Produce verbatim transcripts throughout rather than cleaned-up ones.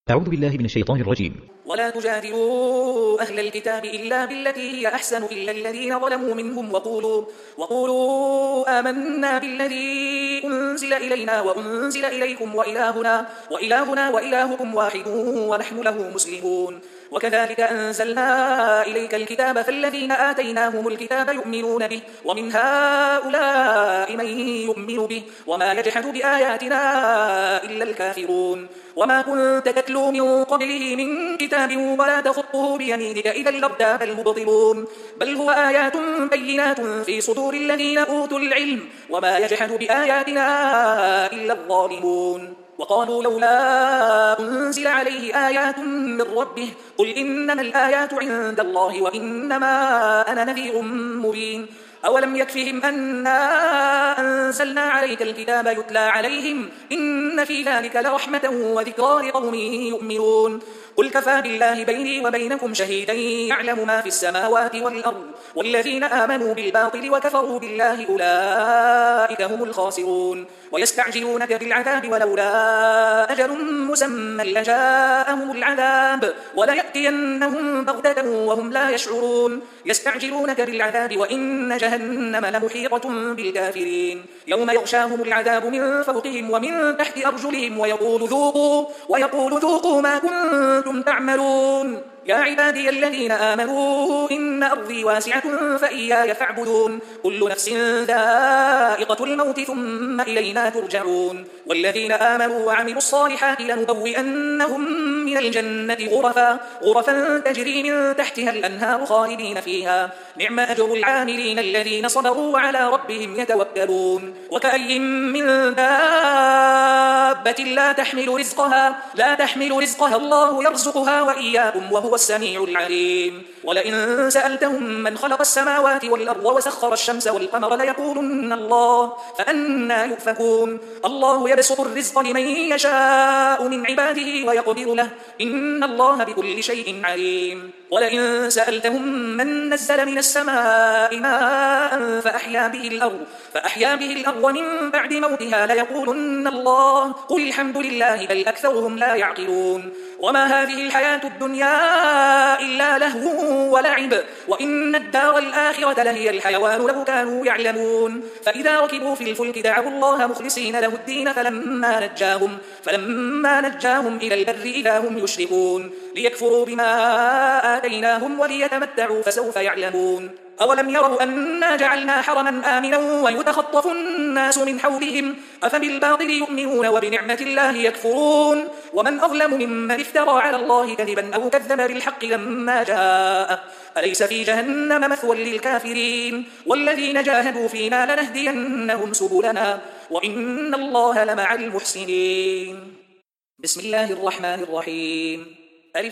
أعوذ بالله من الشيطان الرجيم. ولا تجادلوا أهل الكتاب إلا بالتي هي أحسن إلا الذين ظلموا منهم وقولوا, وقولوا آمنا بالذي أنزل إلينا وأنزل إليكم وإلهنا, وإلهنا وإلهكم واحد ونحن له مسلمون. وكذلك أنزلنا إليك الكتاب فالذين آتيناهم الكتاب يؤمنون به ومن هؤلاء من يؤمن به وما يجحد بآياتنا إلا الكافرون. وما كنت تتلو من قبله من كتاب ولا تخطه بيمينك إذا لارتاب المبطلون بل هو آيات بينات في صدور الذين أوتوا العلم وما يجحد بآياتنا إلا الظالمون. وقالوا لولا أنزل عليه آيات من ربه قل إنما الآيات عند الله وإنما أنا نذير مبين. أولم يكفهم أنا أنزلنا عليك الكتاب يتلى عليهم إن في ذلك لرحمة وذكرى لقوم يؤمنون. قل كفى بالله بيني وبينكم شهيدا يعلم ما في السماوات والأرض والذين آمنوا بالباطل وكفروا بالله أولئك هم الخاسرون. ويستعجلونك بالعذاب ولولا أجل مسمى لجاءهم العذاب وليأتينهم بغتة وهم لا يشعرون. يستعجلونك بالعذاب وإن جهنم لمحيطة بالكافرين يوم يغشاهم العذاب من فوقهم ومن تحت أرجلهم ويقول ذوقوا, ويقول ذوقوا ما كنتم تعملون. يا عبادي الذين آمنوا إن أرضي واسعة فإياي فاعبدون. كل نفس ذائقة الموت ثم إلينا ترجعون. والذين آمنوا وعملوا الصالحات لنبوئنهم من الجنة غرفا, غرفا تجري من تحتها الأنهار خالدين فيها نعم أجر العاملين الذين صبروا وعلى ربهم يتوكلون. وكأي من دابة لا تحمل رزقها, لا تحمل رزقها الله يرزقها وإياكم وهو السميع العليم. ولئن سألتهم من خلق السماوات والأرض وسخر الشمس والقمر ليقولن الله فأنى يؤفكون. الله يبسط الرزق لمن يشاء من عباده ويقدر له إن الله بكل شيء عليم. ولئن سألتهم من نزل من السماء ماء فأحيا به الأرض, فأحيا به الأرض من بعد موتها ليقولن الله قل الحمد لله بل أكثرهم لا يعقلون. وما هذه الحياة الدنيا إلا لهو ولعب وإن الدار الآخرة لهي الحيوان لو كانوا يعلمون. فإذا ركبوا في الفلك دعوا الله مخلصين له الدين فلما نجاهم, فلما نجاهم إلى البر إذا هم يشركون ليكفروا بما آتيناهم وليتمتعوا فسوف يعلمون. أولم يروا أنا جعلنا حرما آمنا ويتخطف الناس من حولهم أفبالباطل يؤمنون وبنعمة الله يكفرون. ومن أظلم ممن افترى على الله كذبا أو كذب بالحق لما جاءه أليس في جهنم مثوى للكافرين. والذين جاهدوا فينا لنهدينهم سبلنا وإن الله لمع المحسنين. بسم الله الرحمن الرحيم. ألف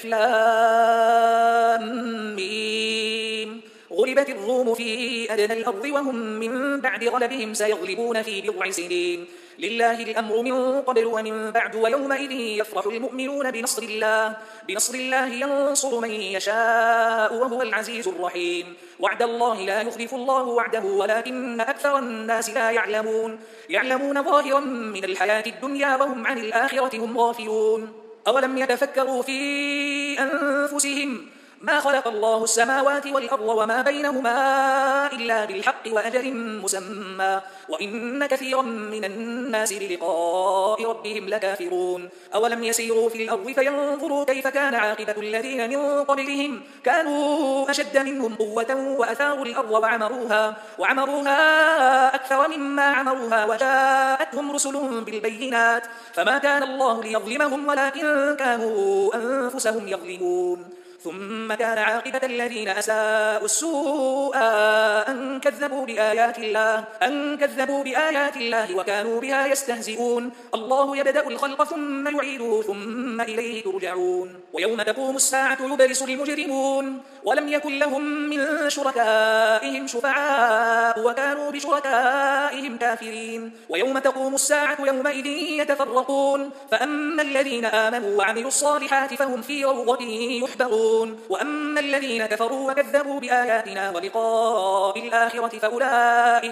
لام ميم. غلبت الروم في أدنى الأرض وهم من بعد غلبهم سيغلبون في بضع سنين لله الأمر من قبل ومن بعد ويومئذ يفرح المؤمنون بنصر الله, بنصر الله ينصر من يشاء وهو العزيز الرحيم. وعد الله لا يخلف الله وعده ولكن أكثر الناس لا يعلمون. يعلمون ظاهرا من الحياة الدنيا وهم عن الآخرة هم غافلون. أولم يتفكروا في أنفسهم ما خلق الله السماوات والأرض وما بينهما إلا بالحق وأجل مسمى وإن كثيرا من الناس بلقاء ربهم لكافرون. أولم يسيروا في الأرض فينظروا كيف كان عاقبة الذين من قبلهم كانوا أشد منهم قوة وأثاروا الأرض وعمروها, وعمروها أكثر مما عمروها وجاءتهم رسلهم بالبينات فما كان الله ليظلمهم ولكن كانوا أنفسهم يظلمون. ثم كان عاقبة الذين أساءوا السوء أن كذبوا بآيات الله, أن كذبوا بآيات الله وكانوا بها يستهزئون. الله يبدأ الخلق ثم يعيده ثم إليه ترجعون. ويوم تقوم الساعة يبلس المجرمون ولم يكن لهم من شركائهم شفعاء وكانوا بشركائهم كافرين. ويوم تقوم الساعة يومئذ يتفرقون فأما الذين آمنوا وعملوا الصالحات فهم في روضة يحبرون يخرجون وأما الذين كفروا وكذبوا بآياتنا ولقاء الآخرة فأولئك,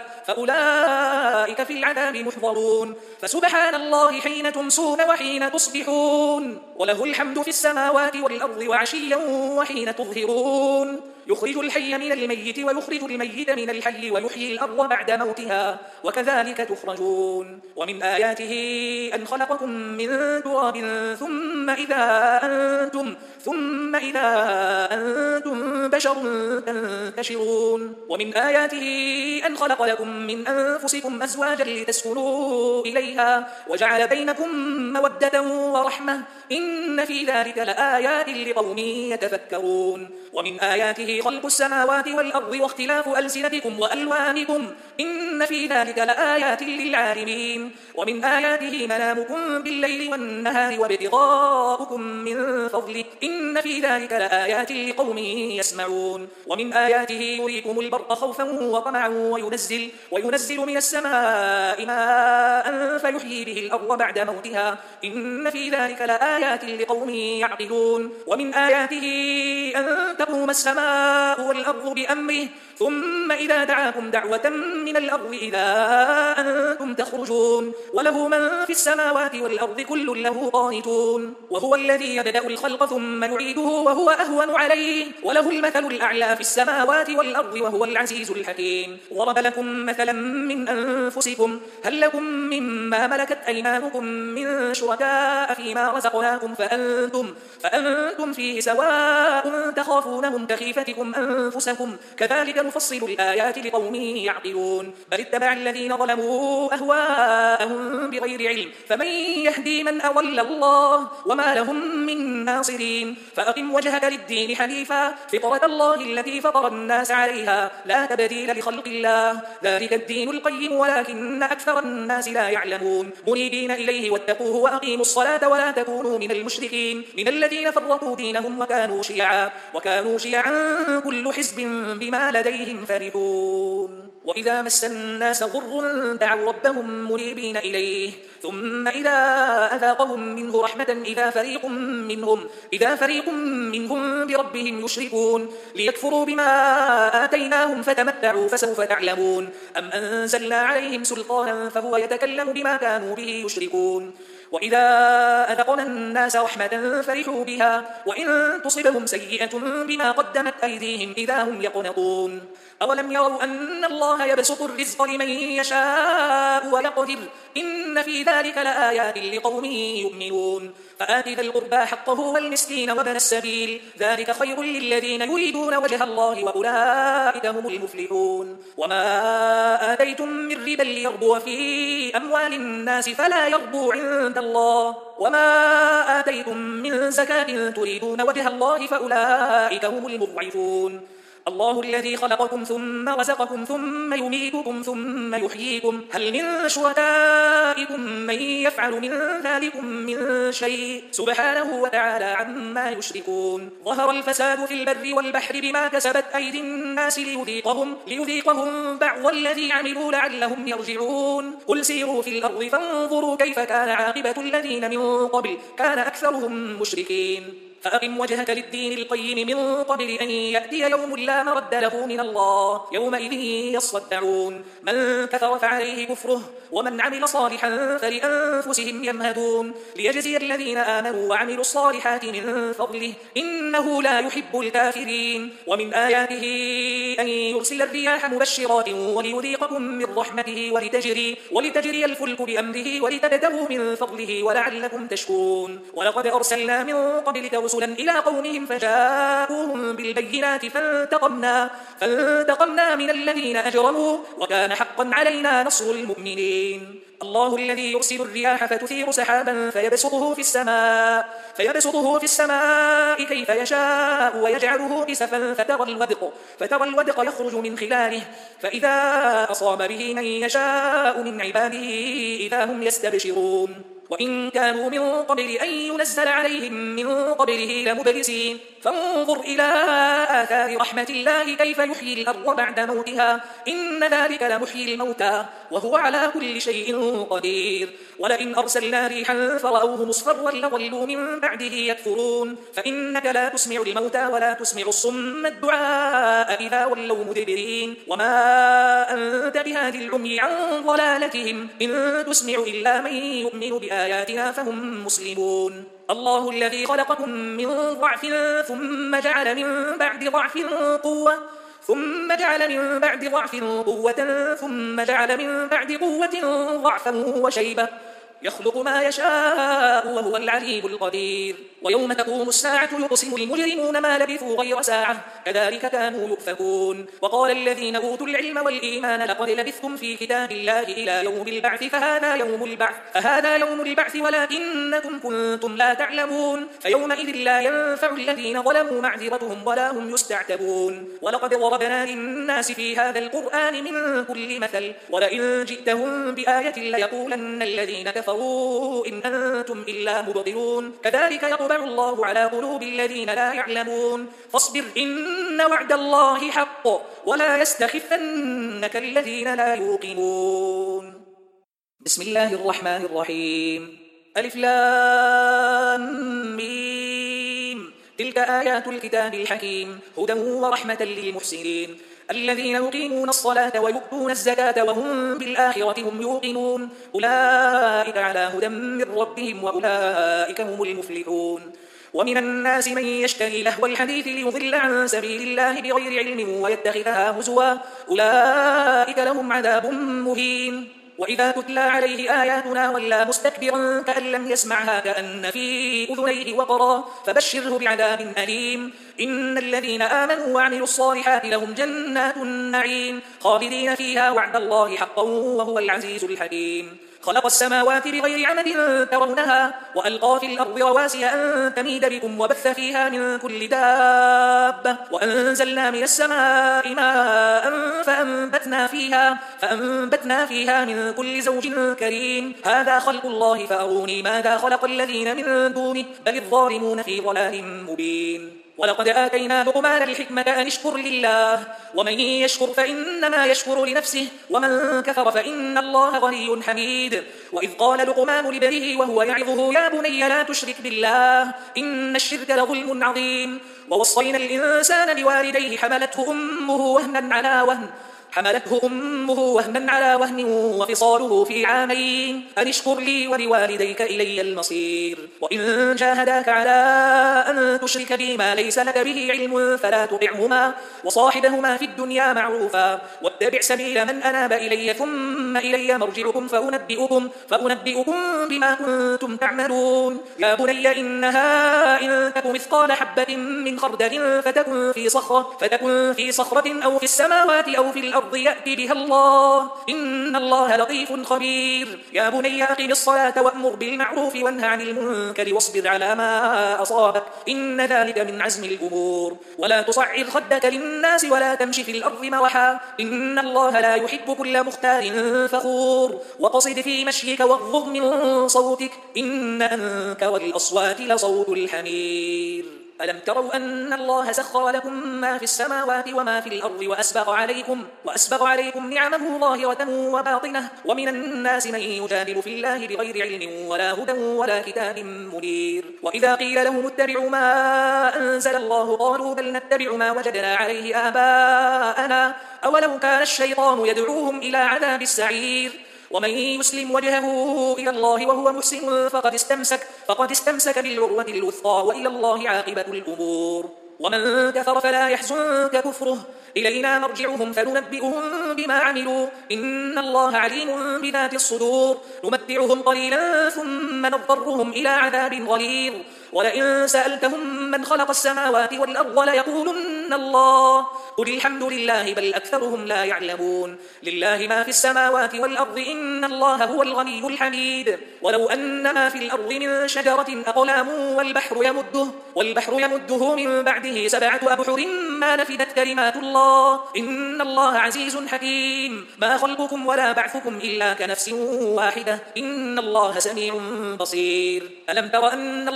فأولئك في العذاب محضرون فسبحان الله حين تمسون وحين تصبحون وله الحمد في السماوات والأرض وعشيا وحين تظهرون يخرج الحي من الميت ويخرج الميت من الحي ويحيي الأرض بعد موتها وكذلك تخرجون ومن آياته أن خلقكم من تراب ثم إذا أنتم ثم إذا أنتم بشر تنتشرون ومن آياته أن خلق لكم من أنفسكم أزواجا لتسكنوا إليها وجعل بينكم مودة ورحمة إن في ذلك لآيات لقوم يتفكرون ومن آياته خلق السماوات والأرض واختلاف ألسنتكم وألوانكم إن في ذلك لآيات للعالمين ومن آياته منامكم بالليل والنهار وابتغاؤكم من فضله إن في ذلك لآيات لقوم يسمعون ومن آياته يريكم البرق خوفا وطمعا وينزل, وينزل من السماء ماء فيحيي به الأرض بعد موتها إن في ذلك لآيات لقوم يعقلون ومن آياته أن تقوم السماء والأرض بأمره ثم إذا دعاكم دعوة من الأرض إذا أنتم تخرجون وله من في السماوات والأرض كل له قانتون وهو الذي يبدأ الخلق ثم يعيده وهو أهون عليه وله المثل الأعلى في السماوات والأرض وهو العزيز الحكيم ضرب لكم مثلا من أنفسكم هل لكم مما ملكت أيمانكم من شركاء فيما رزقناكم فأنتم, فأنتم فيه سواء تخافونهم كخيفتكم أنفسكم كذلك نفصل الآيات لقوم يعقلون بل اتبع الذين ظلموا أهواءهم بغير علم فمن يهدي من أضل الله وما لهم من ناصرين فأقم وجهك للدين حنيفا فطرة الله التي فطر الناس عليها لا تبديل لخلق الله ذلك الدين القيم ولكن أكثر الناس لا يعلمون منيبين إليه واتقوه وأقيموا الصلاة ولا تكونوا من المشركين من الذين فرقوا دينهم وكانوا شيعا وكانوا شيعا كل حزب بما لديهم فرحون وإذا مس الناس ضر دعوا ربهم منيبين إليه ثم إذا أذاقهم منه رحمة إذا فريق منهم, إذا فريق منهم بربهم يشركون ليكفروا بما آتيناهم فتمتعوا فسوف تعلمون أم أنزلنا عليهم سلطانا فهو يتكلم بما كانوا به يشركون وإذا أذقنا الناس رحمة فرحوا بها وإن تصبهم سيئة بما قدمت أيديهم إذا هم يقنطون أولم يروا أن الله يبسط الرزق لمن يشاء ويقدر إن في ذلك لآيات لقوم يؤمنون فآت ذا القربى حقه والمسكين وابن السبيل ذلك خير للذين يريدون وجه الله وأولئك هم المفلحون وما آتيتم من ربا ليربو في أموال الناس فلا يربو عند الله وما آتيتم من زكاة تريدون وجه الله فأولئك هم المضعفون الله الذي خلقكم ثم رزقكم ثم يميتكم ثم يحييكم هل من شركائكم من يفعل من ذلكم من شيء سبحانه وتعالى عما يشركون ظهر الفساد في البر والبحر بما كسبت أيدي الناس ليذيقهم, ليذيقهم بعض الذي عملوا لعلهم يرجعون قل سيروا في الأرض فانظروا كيف كان عاقبة الذين من قبل كان أكثرهم مشركين فأقم وجهك للدين القيم من قبل أن يأتي يوم لا مرد له من الله يومئذ يصدعون من كفر فعليه كفره ومن عمل صالحا فلأنفسهم يمهدون ليجزي الذين آمنوا وعملوا الصالحات من فضله إنه لا يحب الكافرين ومن آياته أن يرسل الرياح مبشرات وليذيقكم من رحمته ولتجري, ولتجري الفلك بأمره ولتبتغوا من فضله ولعلكم تشكرون ولقد أرسلنا من قبلك رسلا إلى قومهم فجاءوهم بالبينات فانتقمنا, فانتقمنا من الذين أجرموا وكان حقا علينا نصر المؤمنين الله الذي يرسل الرياح فتثير سحابا فيبسطه في السماء فيبسطه في السماء كيف يشاء ويجعله كسفا فترى الودق, فترى الودق يخرج من خلاله فإذا أصاب به من يشاء من عباده إذا هم يستبشرون وإن كانوا من قبل أن ينزل عليهم من قبله لمبلسين فانظر إلى آثار رحمة الله كيف يحيي الأرض بعد موتها إن ذلك لمحيي الموتى وهو على كل شيء قدير ولئن أرسلنا ريحا فرأوه مصفرا لظلوا من بعده يكفرون فإنك لا تسمع الموتى ولا تسمع الصم الدعاء إذا ولوا مدبرين وما أنت بهاد العمي عن ضلالتهم إن تسمع إلا من يؤمن بآياتنا فهم مسلمون الله الذي خلقكم من ضعف ثم جعل من بعد ضعف قوة ثم جعل من بعد ضعف قوة ثم جعل من بعد قوة ضعفا وشيبة يخلق ما يشاء وهو العليم القدير ويوم تقوم الساعة يقسم المجرمون ما لبثوا غير ساعة كذلك كانوا يؤفكون وقال الذين أوتوا العلم والإيمان لقد لبثتم في كتاب الله إلى يوم البعث فهذا يوم البعث فهذا يوم البعث ولكنكم كنتم لا تعلمون فيومئذ لا ينفع الذين ظلموا معذرتهم ولا هم يستعتبون ولقد ضربنا للناس في هذا القرآن من كل مثل ولئن جئتهم بآية ليقولن الذين كفروا إن أنتم إلا مبطلون كذلك يطبع الله على قلوب الذين لا يعلمون فاصبر إن وعد الله حق ولا يستخفنك الذين لا يوقنون بسم الله الرحمن الرحيم ألف لام ميم تلك آيات الكتاب الحكيم هدى ورحمة للمحسنين الذين يقيمون الصلاة ويؤتون الزكاة وهم بالآخرة هم يوقنون أولئك على هدى من ربهم وأولئك هم المفلحون ومن الناس من يشتري لهو الحديث ليضل عن سبيل الله بغير علم ويتخذها هزوا أولئك لهم عذاب مهين وإذا تتلى عليه آياتنا ولى مستكبرا كأن لم يسمعها كأن في أذنيه وقرا فبشره بعذاب أليم إن الذين آمنوا وعملوا الصالحات لهم جنات النعيم خالدين فيها وعد الله حقا وهو العزيز الحكيم خلق السماوات بغير عمد ترونها وألقى في الأرض رواسي أن تميد بكم وبث فيها من كل دابة وأنزلنا من السماء ماء فأنبتنا فيها, فأنبتنا فيها من كل زوج كريم هذا خلق الله فأروني ماذا خلق الذين من دونه بل الظالمون في ضلال مبين ولقد آتينا لقمان الحكمة أن اشكر لله ومن يشكر فإنما يشكر لنفسه ومن كفر فإن الله غني حميد وإذ قال لقمان لبنيه وهو يعظه يا بني لا تشرك بالله إن الشرك لظلم عظيم ووصينا الإنسان بوالديه حملته أمه وهنا على وهن حملته أمه وهنا على وهن وفصاله في عامين أن اشكر لي ولوالديك إلي المصير وإن جاهداك على أن تشرك بي ما ليس لك به علم فلا تطعهما وصاحبهما في الدنيا معروفا واتبع سبيل من أناب إلي ثم إلي مرجعكم فأنبئكم, فأنبئكم بما كنتم تعملون يا بني إنها إن تك مثقال حبة من خردل فتكن في صخرة, فتكن في صخرة أو في السماوات أو في الأرض يأتي بها الله إن الله لطيف خبير يا بني أقم الصلاة وأمر بالمعروف وانه عن المنكر واصبر على ما أصابك إن ذلك من عزم الأمور ولا تصعر خدك للناس ولا تمشي في الأرض مرحا إن الله لا يحب كل مختار فخور وقصد في مشيك واغضض من صوتك إن أنكر والأصوات لصوت الحمير ألم تروا أن الله سخر لكم ما في السماوات وما في الأرض وأسبغ عليكم, وأسبغ عليكم نعمه ظاهرة وباطنة ومن الناس من يجادل في الله بغير علم ولا هدى ولا كتاب منير وإذا قيل لهم اتبعوا ما أنزل الله قالوا بل نتبع ما وجدنا عليه آباءنا أولو كان الشيطان يدعوهم إلى عذاب السعير ومن يسلم وجهه إلى الله وهو محسن فقد استمسك, فقد استمسك بالعروة الوثقى وإلى الله عاقبة الأمور ومن كفر فلا يحزنك كفره إلينا مرجعهم فننبئهم بما عملوا إن الله عليم بذات الصدور نمتعهم قليلا ثم نضطرهم إلى عذاب غليظ ولئن سألتهم من خلق السماوات والأرض ليقولن الله قل الحمد لله بل أكثرهم لا يعلمون لله ما في السماوات والأرض إن الله هو الغني الحميد ولو أن ما في الأرض من شجرة أقلام والبحر يمده, والبحر يمده من بعده سبعة أبحر ما نفدت كلمات الله إن الله عزيز حكيم ما خلقكم ولا بعثكم إلا كنفس واحدة إن الله سميع بصير ألم تر أن الله يولد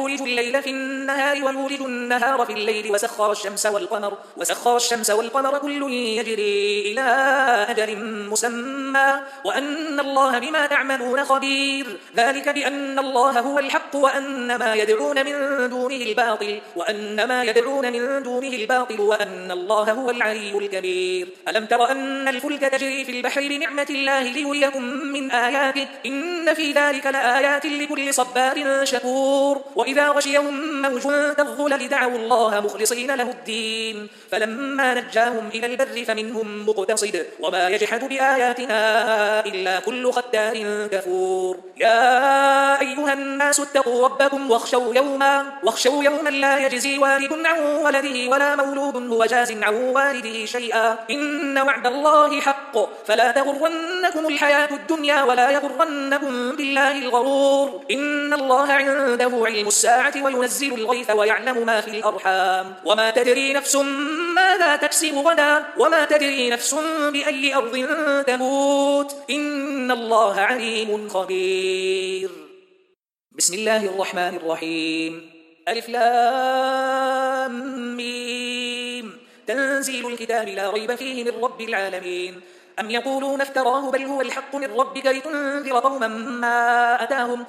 يولج الليل في النهار ويولج النهار في الليل وسخر الشمس والقمر وسخر الشمس والقمر كل يجري إلى أجل مسمى وأن الله بما تعملون خبير ذلك بأن الله هو الحق وأن ما يدعون من دونه الباطل وأن ما يدعون من دونه الباطل وأن الله هو العلي الكبير ألم تر أن الفلك تجري في البحر بنعمة الله ليريكم من آياته إن في ذلك لآيات لكل صبار شكور وإذا غشيهم موج كالظلل دعوا الله مخلصين له الدين فلما نجاهم إلى البر فمنهم مقتصد وما يجحد بآياتنا إلا كل ختار كفور يا أيها الناس اتقوا ربكم واخشوا يوما واخشوا يوما لا يجزي والد عن ولده ولا مولود هو جاز عن والده شيئا إن وعد الله حق فلا تغرنكم الحياة الدنيا ولا يغرنكم بالله الغرور إن الله عنده علم الساعة وينزل الغيث ويعلم ما في الأرحام وما تدري نفس ماذا تكسب غدا وما تدري نفس بأي أرض تموت إن الله عليم خبير بسم الله الرحمن الرحيم ألف لام ميم تنزيل الكتاب لا ريب فيه من رب العالمين أم يقولون افتراه بل هو الحق من ربك لتنذر قوما ما أتاهم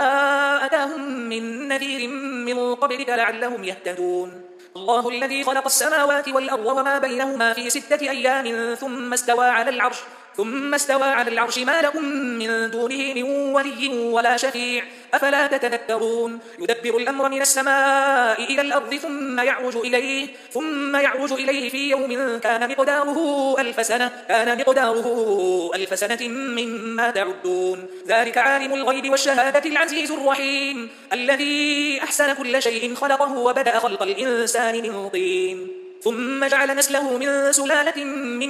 ما أتاهم من نذير من قبلك لعلهم يهتدون الله الذي خلق السماوات والأرض وما بينهما في ستة أيام ثم استوى على العرش ثم استوى على العرش ما لكم من دونه من ولي ولا شفيع أفلا تتذكرون يدبر الأمر من السماء إلى الأرض ثم يعرج إليه ثم يعرج إليه في يوم كان مقداره ألف سنة كان مقداره ألف سنة مما تعدون ذلك عالم الغيب والشهادة العزيز الرحيم الذي أحسن كل شيء خلقه وبدأ خلق الإنسان من طين ثم جعل نسله من سلالة من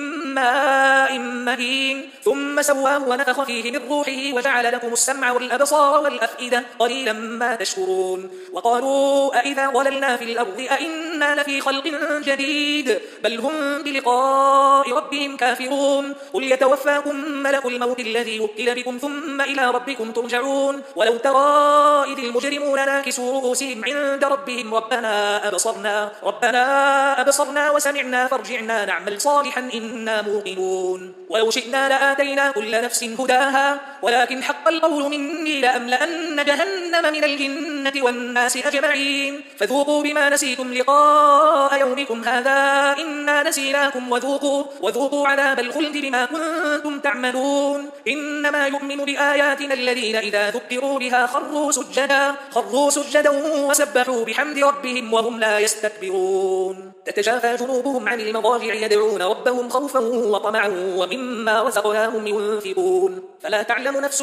ماء مهين ثم سواه ونفخ فيه من روحه وجعل لكم السمع والأبصار والأفئدة قليلا ما تشكرون وقالوا أئذا ضللنا في الأرض أئنا لفي خلق جديد بل هم بلقاء ربهم كافرون قل يتوفاكم ملك الموت الذي وكل بكم ثم إلى ربكم ترجعون ولو ترى إذ المجرمون ناكسوا رؤوسهم عند ربهم ربنا أبصرنا ربنا أبصرنا وسمعنا فارجعنا نعمل صالحا إنا موقنون ولو شئنا لآتينا كل نفس هداها ولكن حق القول مني لأملأن جهنم من الجنة والناس أجمعين فذوقوا بما نسيتم لقاء يومكم هذا إنا نسيناكم وذوقوا, وذوقوا عذاب الخلد بما كنتم تعملون إنما يؤمن بآياتنا الذين إذا ذكروا بها خروا سجدا خروا سجدا وسبحوا بحمد ربهم وهم لا يستكبرون تتجافى جنوبهم عن المضاجع يدعون ربهم خوفا وطمعا ومما رزقناهم ينفقون فلا تعلم نفس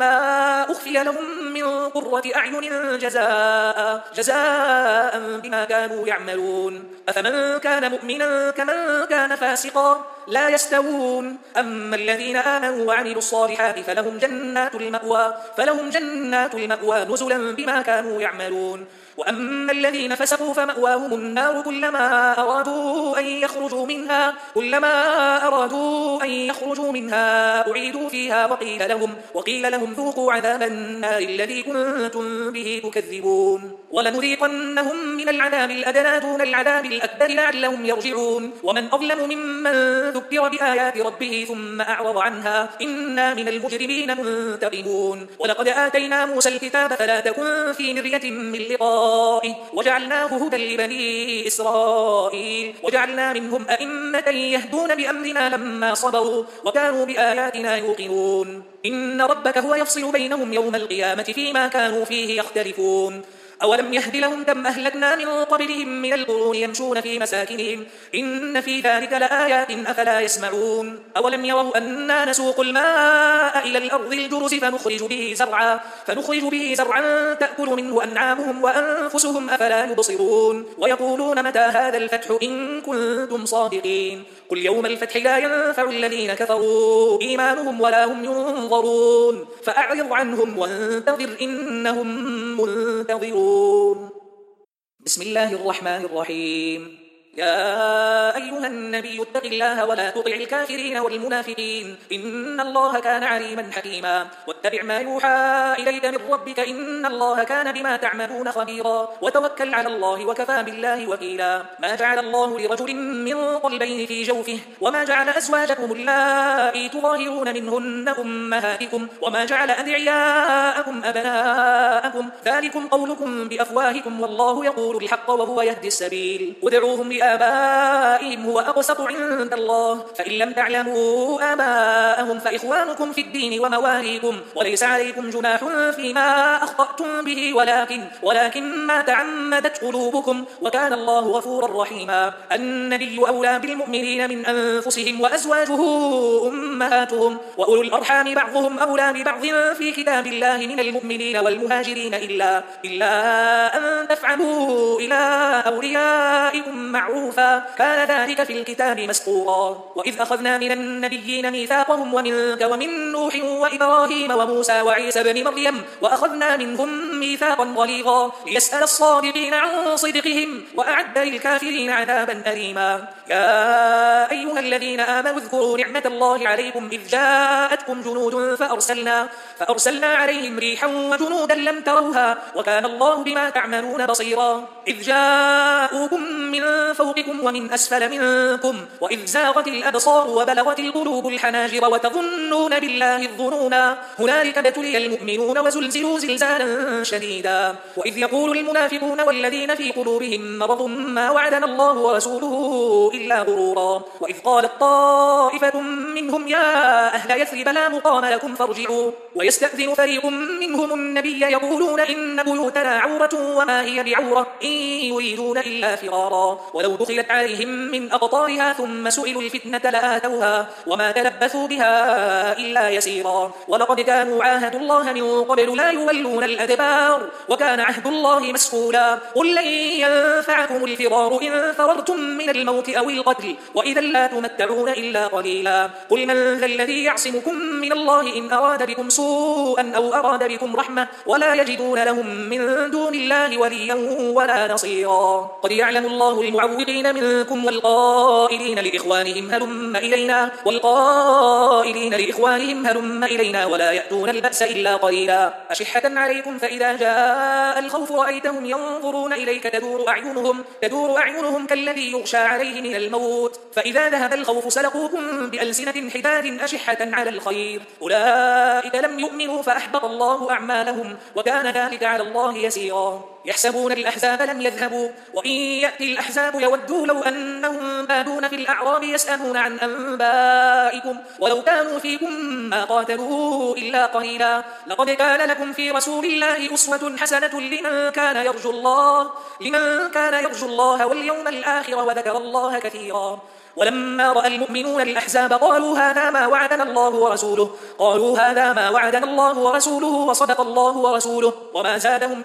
ما أخفي لهم من قرة أعين جزاء جزاء بما كانوا يعملون أفمن كان مؤمنا كمن كان فاسقا لا يستوون أما الذين آمنوا وعملوا الصالحات فلهم جنات المأوى فلهم جنات المأوى نزلا بما كانوا يعملون وأما الذين فسقوا فمأواهم النار كلما أرادوا أن يخرجوا منها كلما أرادوا أن يخرجوا منها أعيدوا فيها وقيل لهم وقيل لهم ذوقوا عذاب النار الذي كنتم به تكذبون ولنذيقنهم من العذاب الأدنى دون العذاب الأكبر لعلهم يرجعون ومن أظلم ممن ذكر بآيات ربه ثم أعرض عنها إنا من المجرمين منتقمون ولقد آتينا موسى الكتاب فلا تكن في مرية من لقائه وجعلناه هدى لبني إسرائيل وجعلنا منهم أئمة يهدون بأمرنا لما صبروا وكانوا بآياتنا يوقنون إن ربك هو يفصل بينهم يوم القيامة فيما كانوا فيه يختلفون أولم يهد لهم كم أهلكنا من قبلهم من القرون يمشون في مساكنهم إن في ذلك لآيات أفلا يسمعون أولم يروا أنا نسوق الماء إلى الأرض الجرز فنخرج به زرعا فنخرج به زرعا تأكل منه أنعامهم وأنفسهم أفلا يبصرون ويقولون متى هذا الفتح إن كنتم صادقين قل يوم الفتح لا ينفع الذين كفروا إيمانهم ولا هم ينظرون فأعرض عنهم وانتظر إنهم منتظرون بسم الله الرحمن الرحيم يا أيها النبي اتق الله ولا تطع الكافرين والمنافقين إن الله كان عليما حكيما واتبع ما يوحى إليك من ربك إن الله كان بما تعملون خبيرا وتوكل على الله وكفى بالله وكيلا ما جعل الله لرجل من قلبين في جوفه وما جعل أزواجكم اللائي تظاهرون منهن أمهاتكم وما جعل أدعياءكم أبناءكم ذلكم قولكم بأفواهكم والله يقول الحق وهو يهدي السبيل ادعوهم لآبائهم هو أقسط عند الله فإن لم تعلموا آباءهم فإخوانكم في الدين ومواليكم وليس عليكم جناح فيما أخطأتم به ولكن ولكن ما تعمدت قلوبكم وكان الله غفورا رحيما النبي أولى بالمؤمنين من أنفسهم وأزواجه أمهاتهم وأولو الأرحام بعضهم أولى ببعض في كتاب الله من المؤمنين والمهاجرين إلا إلا أن تفعلوا إلى أوليائكم معروفا كان ذلك في الكتاب مسطورا وإذ أخذنا من النبيين ميثاقهم ومنك ومن نوح وإبراهيم وموسى وعيسى بن مريم وأخذنا منهم ميثاقا غليظا ليسأل الصادقين عن صدقهم وأعد للكافرين عذابا أليما يا أيها الذين آمنوا اذكروا نعمة الله عليكم إذ جاءتكم جنود فأرسلنا, فأرسلنا عليهم ريحا وجنودا لم تروها وكان الله بما تعملون بصيرا إذ جاءوكم من فوقكم ومن أسفل منكم وإذ زاغت الأبصار وبلغت القلوب الحناجر وتظنون بالله الظنونا هنالك ابتلي المؤمنون وزلزلوا زلزالا شديدا وإذ يقول المنافقون والذين في قلوبهم مرض ما وعدنا الله ورسوله إلا غرورا وإذ قالت طائفة منهم يا أهل يثرب لا مقام لكم فارجعوا ويستأذن فريق منهم النبي يقولون إن بيوتنا عورة وما هي بعورة إن يريدون إلا فرارا ولو دخلت عليهم من أقطارها ثم سئلوا الفتنة لآتوها وما تلبثوا بها إلا يسيرا ولقد كانوا عاهدوا الله من قبل لا يولون الأدبار وكان عهد الله مسؤولا قل لن ينفعكم الفرار إن فررتم من الموت أو القتل وإذا لا تمتعون إلا قليلا قل من ذا الذي يعصمكم من الله إن أراد بكم سوءا أو أراد بكم رحمة ولا يجدون لهم من دون الله وليا ولا نصيرا قد يعلم الله المعوقين منكم والقائلين لإخوانهم هلم إلينا والقائلين لإخوانهم هلم إلينا ولا يأتون البأس إلا قليلا أشحة عليكم فإذا جاء الخوف رأيتهم ينظرون إليك تدور أعينهم تدور أعينهم كالذي يغشى عليه من الموت فإذا ذهب الخوف سلقوكم بألسنة حداد أشحة على الخير أولئك لم يؤمنوا فأحبط الله أعمالهم وكان ذلك على الله يسيرا يحسبون الأحزاب لم يذهبوا وإن يأتي الأحزاب يودوا لو أنهم بادون في الأعراب يسألون عن أنبائكم ولو كانوا فيكم ما قاتلوا إلا قليلا لقد كان لكم في رسول الله أسوة حسنة لمن كان يرجو الله لمن كان يرجو الله واليوم الآخر وذكر الله كثيرا ولما رأى المؤمنون الأحزاب قالوا هذا ما وعدنا الله ورسوله قالوا هذا ما وعدنا الله ورسوله وصدق الله ورسوله وما زادهم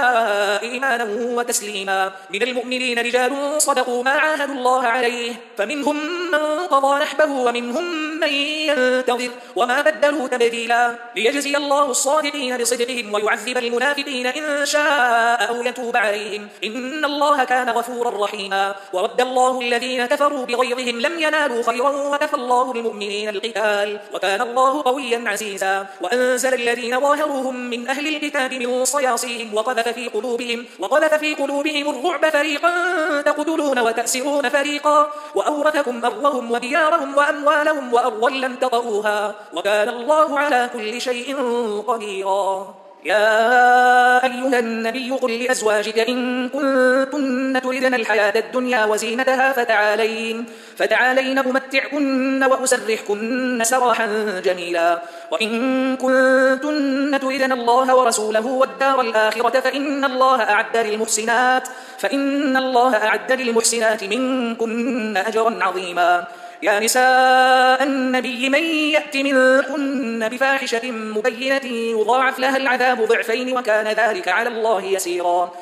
إلا إيمانا وتسليما من المؤمنين رجال صدقوا ما عاهدوا الله عليه فمنهم من قضى نحبه ومنهم من ينتظر وما بدلوا تبديلا ليجزي الله الصادقين بصدقهم ويعذب المنافقين إن شاء أو يتوب عليهم إن الله كان غفورا رحيما ورد الله الذين كفروا بغيظهم لم ينالوا خيرا وكفى الله المؤمنين القتال وكان الله قويا عزيزا وأنزل الذين ظاهروهم من أهل الكتاب من صياصيهم وقذف في قلوبهم وقذف في قلوبهم الرعب فريقا تقتلون وتأسرون فريقا وأورثكم أرضهم وديارهم وأموالهم وأرضا لم تطئوها وكان الله على كل شيء قديرا يا أيها النبي قل لأزواجك إن كنتن تردن الحياة الدنيا وزينتها فتعالين فتعالين أمتعكن وأسرحكن سراحا جميلا وإن كنتن تردن الله ورسوله والدار الآخرة فإن الله أعد للمحسنات فإن الله أعد للمحسنات منكن أجرا عظيما يا نساء النبي من يأت منكن بفاحشة مبينة يضاعف لها العذاب ضعفين وكان ذلك على الله يسيرا